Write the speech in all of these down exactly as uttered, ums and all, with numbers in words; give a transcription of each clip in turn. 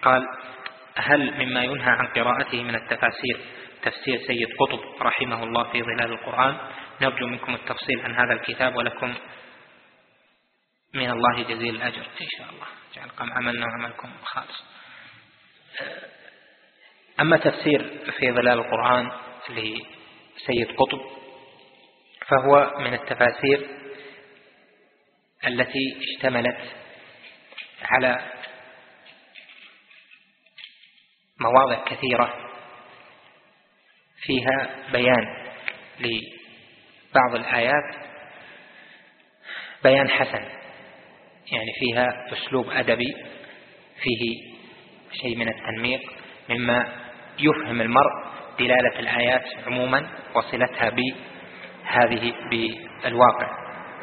قال: هل مما ينهى عن قراءته من التفاسير تفسير سيد قطب رحمه الله في ظلال القرآن؟ نرجو منكم التفصيل عن هذا الكتاب ولكم من الله جزيل الأجر إن شاء الله، جعل عملنا وعملكم خالص. أما تفسير في ظلال القرآن لسيد قطب فهو من التفاسير التي اشتملت على مواضع كثيرة فيها بيان لبعض الآيات بيان حسن، يعني فيها أسلوب أدبي فيه شيء من التنميق مما يفهم المرء دلالة الآيات عموما وصلتها بهذه بالواقع،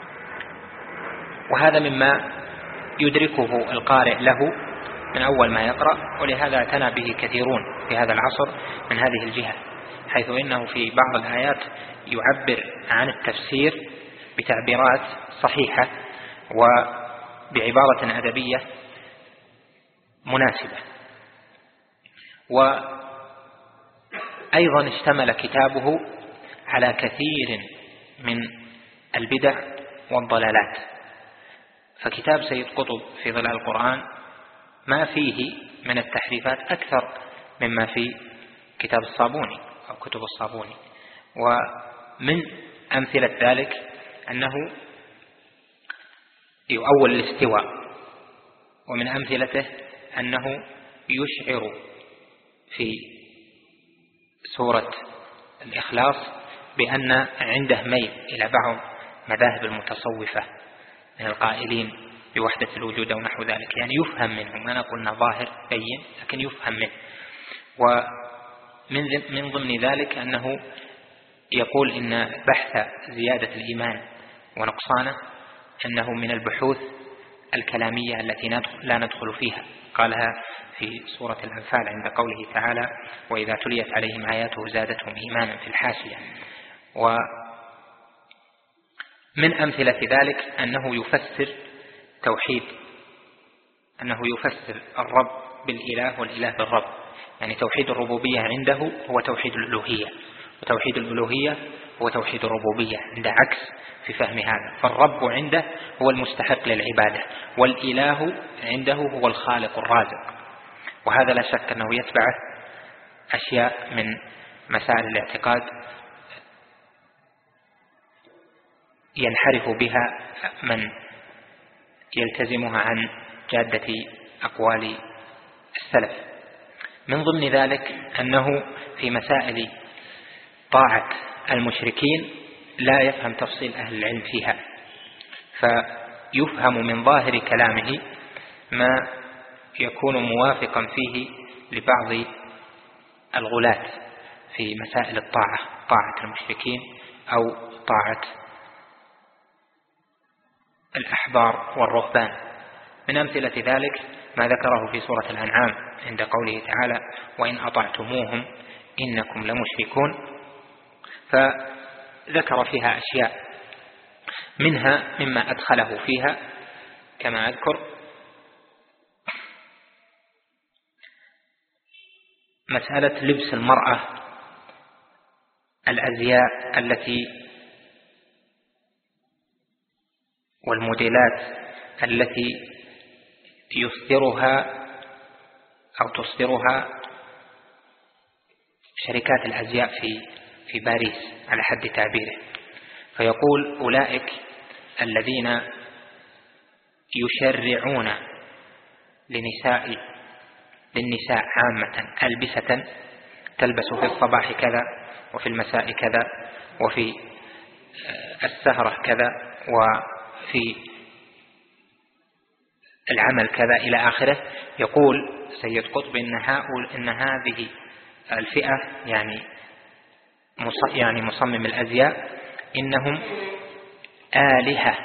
وهذا مما يدركه القارئ له من أول ما يقرأ، ولهذا اعتنى به كثيرون في هذا العصر من هذه الجهة، حيث إنه في بعض الآيات يعبر عن التفسير بتعبيرات صحيحة وبعبارة أدبية مناسبة. وأيضا اشتمل كتابه على كثير من البدع والضلالات، فكتاب سيد قطب في ظلال القرآن ما فيه من التحريفات أكثر مما في كتاب الصابوني أو كتب الصابوني. ومن أمثلة ذلك أنه يؤول الاستواء، ومن أمثلته أنه يشعر في سورة الإخلاص بأن عنده ميل إلى بعض مذاهب المتصوفة من القائلين بوحدة الوجود أو نحو ذلك، يعني يفهم منه، ما نقولنا ظاهر بين لكن يفهم منه. ومن من ضمن ذلك أنه يقول إن بحث زيادة الإيمان ونقصانه أنه من البحوث الكلامية التي لا ندخل فيها، قالها في سورة الأنفال عند قوله تعالى: وإذا تليت عليهم آياته زادتهم إيمانا في الحاشية. ومن أمثلة ذلك أنه يفسر توحيد، أنه يفسر الرب بالإله والإله بالرب، يعني توحيد الربوبية عنده هو توحيد الألوهية، وتوحيد الألوهية هو توحيد الربوبية، عنده عكس في فهم هذا، فالرب عنده هو المستحق للعبادة، والإله عنده هو الخالق الرازق. وهذا لا شك أنه يتبعه أشياء من مسائل الاعتقاد ينحرف بها من يلتزمها عن جادة أقوال السلف. من ضمن ذلك أنه في مسائل طاعة المشركين لا يفهم تفصيل أهل العلم فيها، فيفهم من ظاهر كلامه ما يكون موافقا فيه لبعض الغلاة في مسائل الطاعة، طاعة المشركين أو طاعة الأحبار والرهبان. من أمثلة ذلك ما ذكره في سورة الأنعام عند قوله تعالى: وإن أطعتموهم إنكم لمشركون، فذكر فيها أشياء منها مما أدخله فيها كما أذكر مسألة لبس المرأة الأزياء التي والموديلات التي يصدرها أو تصدرها شركات الأزياء في في باريس على حد تعبيره، فيقول: أولئك الذين يشرعون لنساء للنساء عامة ألبسة تلبس في الصباح كذا وفي المساء كذا وفي السهرة كذا وفي العمل كذا إلى آخره. يقول سيد قطب إن, إن هذه الفئة يعني يعني مصمم الأزياء إنهم آلهة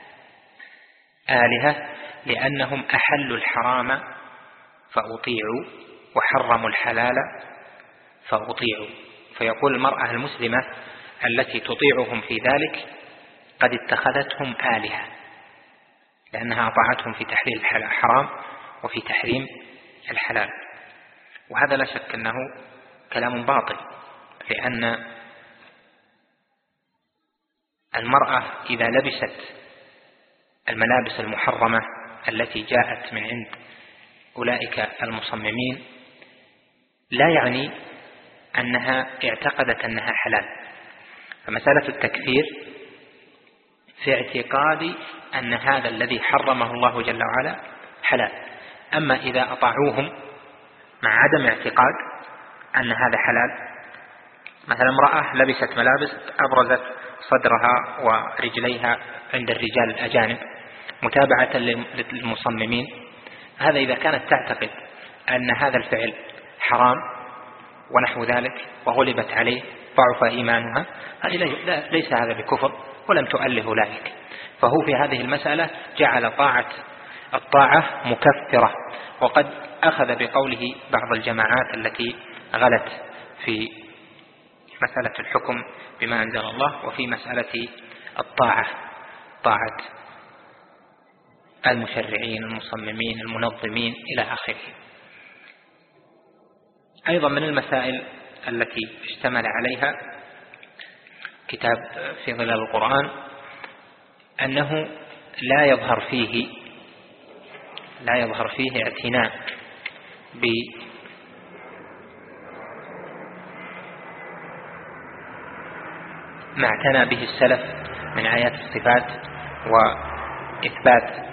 آلهة لأنهم أحلوا الحرام فأطيعوا وحرموا الحلال فأطيعوا. فيقول المرأة المسلمة التي تطيعهم في ذلك قد اتخذتهم آلهة، لأنها أطاعتهم في تحليل الحرام وفي تحريم الحلال. وهذا لا شك أنه كلام باطل، لأن المرأة إذا لبست الملابس المحرمة التي جاءت من عند أولئك المصممين لا يعني أنها اعتقدت أنها حلال. فمسألة التكفير في اعتقاد أن هذا الذي حرمه الله جل وعلا حلال. أما إذا أطاعوهم مع عدم اعتقاد أن هذا حلال، مثلا امرأة لبست ملابس أبرزت صدرها ورجليها عند الرجال الأجانب متابعة للمصممين، هذا إذا كانت تعتقد أن هذا الفعل حرام ونحو ذلك وغلبت عليه ضعف إيمانها، ليس هذا بكفر ولم تؤله ذلك. فهو في هذه المسألة جعل طاعة الطاعة مكفرة، وقد أخذ بقوله بعض الجماعات التي غلت في مسألة الحكم بما أنزل الله وفي مسألة الطاعة، طاعة المشرعين المصممين المنظمين إلى آخره. أيضا من المسائل التي اشتمل عليها كتاب في ظلال القرآن أنه لا يظهر فيه لا يظهر فيه اعتناء بما اعتنى به السلف من آيات الصفات وإثبات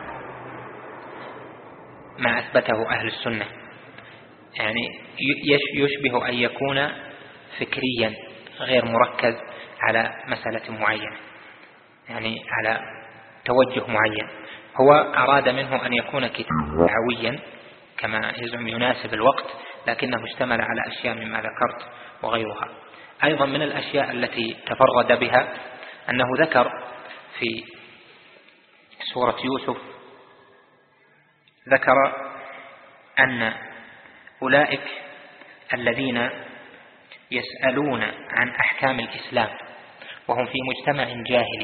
ما أثبته أهل السنة، يعني يشبه أن يكون فكريا غير مركز على مسألة معينة، يعني على توجه معين. هو أراد منه أن يكون كتابا دعويا كما يزعم يناسب الوقت، لكنه اشتمل على أشياء مما ذكرت وغيرها. أيضا من الأشياء التي تفرد بها أنه ذكر في سورة يوسف، ذكر أن أولئك الذين يسألون عن أحكام الإسلام وهم في مجتمع جاهلي،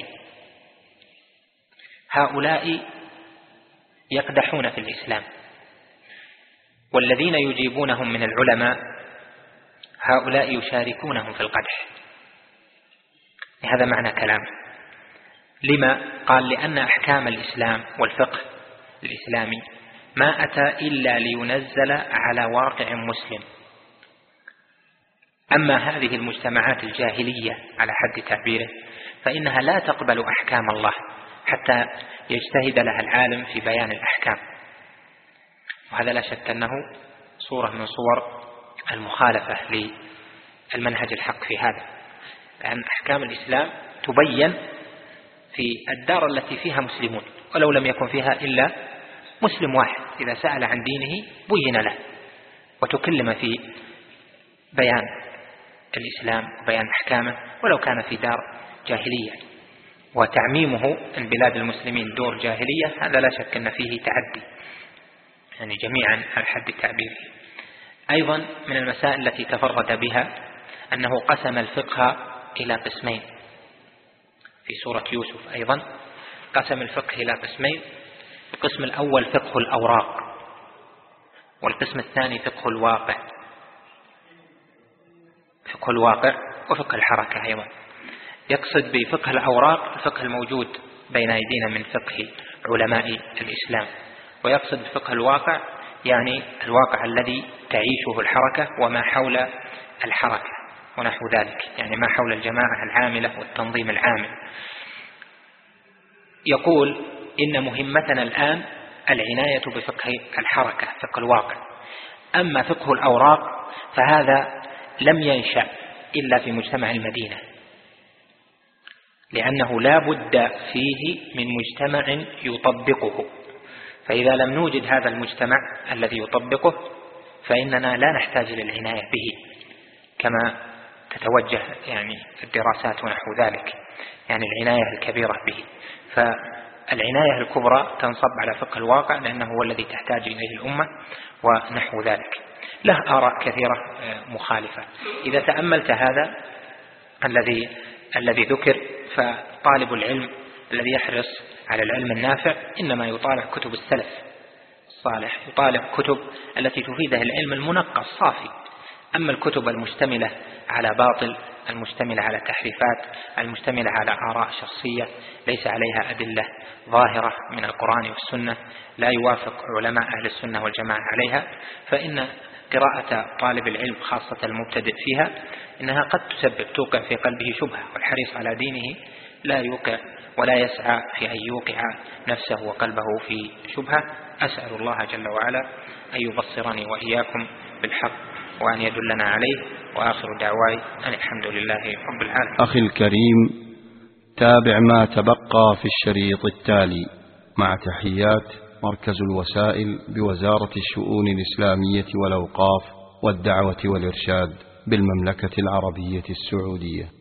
هؤلاء يقدحون في الإسلام، والذين يجيبونهم من العلماء هؤلاء يشاركونهم في القدح. هذا معنى كلامه. لما؟ قال لأن أحكام الإسلام والفقه الإسلامي ما أتى إلا لينزل على واقع مسلم. أما هذه المجتمعات الجاهلية على حد تعبيره فإنها لا تقبل أحكام الله حتى يجتهد لها العالم في بيان الأحكام، وهذا لا شك أنه صورة من صور المخالفة للمنهج الحق في هذا، لأن أحكام الإسلام تبين في الدار التي فيها مسلمون، ولو لم يكن فيها إلا مسلم واحد إذا سأل عن دينه بين له وتكلم في بيان الإسلام وبيان أحكامه، ولو كان في دار جاهلية. وتعميمه البلاد المسلمين دور جاهلية هذا لا شك أن فيه تعدي، يعني جميعا على حد تعبيره. أيضا من المسائل التي تفرد بها أنه قسم الفقه إلى قسمين في سورة يوسف. أيضا قسم الفقه إلى قسمين، القسم الأول فقه الأوراق، والقسم الثاني فقه الواقع، فقه الواقع وفقه الحركة. أيضا يقصد بفقه الأوراق الفقه الموجود بين أيدينا من فقه علماء الإسلام، ويقصد بفقه الواقع يعني الواقع الذي تعيشه الحركة وما حول الحركة ونحو ذلك، يعني ما حول الجماعة العاملة والتنظيم العامل. يقول إن مهمتنا الآن العناية بفقه الحركة فقه الواقع، أما فقه الأوراق فهذا لم ينشأ إلا في مجتمع المدينة، لأنه لا بد فيه من مجتمع يطبقه، فإذا لم نوجد هذا المجتمع الذي يطبقه فإننا لا نحتاج للعناية به كما تتوجه يعني الدراسات ونحو ذلك، يعني العناية الكبيرة به. فالعناية الكبرى تنصب على فقه الواقع لأنه هو الذي تحتاج إليه الأمة ونحو ذلك. له آراء كثيرة مخالفة. إذا تأملت هذا الذي الذي ذكر، فطالب العلم الذي يحرص على العلم النافع إنما يطالع كتب السلف الصالح يطالع كتب التي تفيده العلم المنقى الصافي. أما الكتب المشتملة على باطل، المشتملة على تحريفات، المشتملة على آراء شخصية ليس عليها أدلة ظاهرة من القرآن والسنة، لا يوافق علماء أهل السنة والجماعة عليها، فإن قراءة طالب العلم خاصة المبتدئ فيها إنها قد تسبب توقع في قلبه شبهة، والحريص على دينه لا يوقع ولا يسعى في أن يوقع نفسه وقلبه في شبهة. أسأل الله جل وعلا أن يبصرني وإياكم بالحق وأن يدلنا عليه، وآخر دعواي أن الحمد لله رب العالمين. أخي الكريم، تابع ما تبقى في الشريط التالي مع تحيات مركز الوسائل بوزارة الشؤون الإسلامية والأوقاف والدعوة والإرشاد بالمملكة العربية السعودية.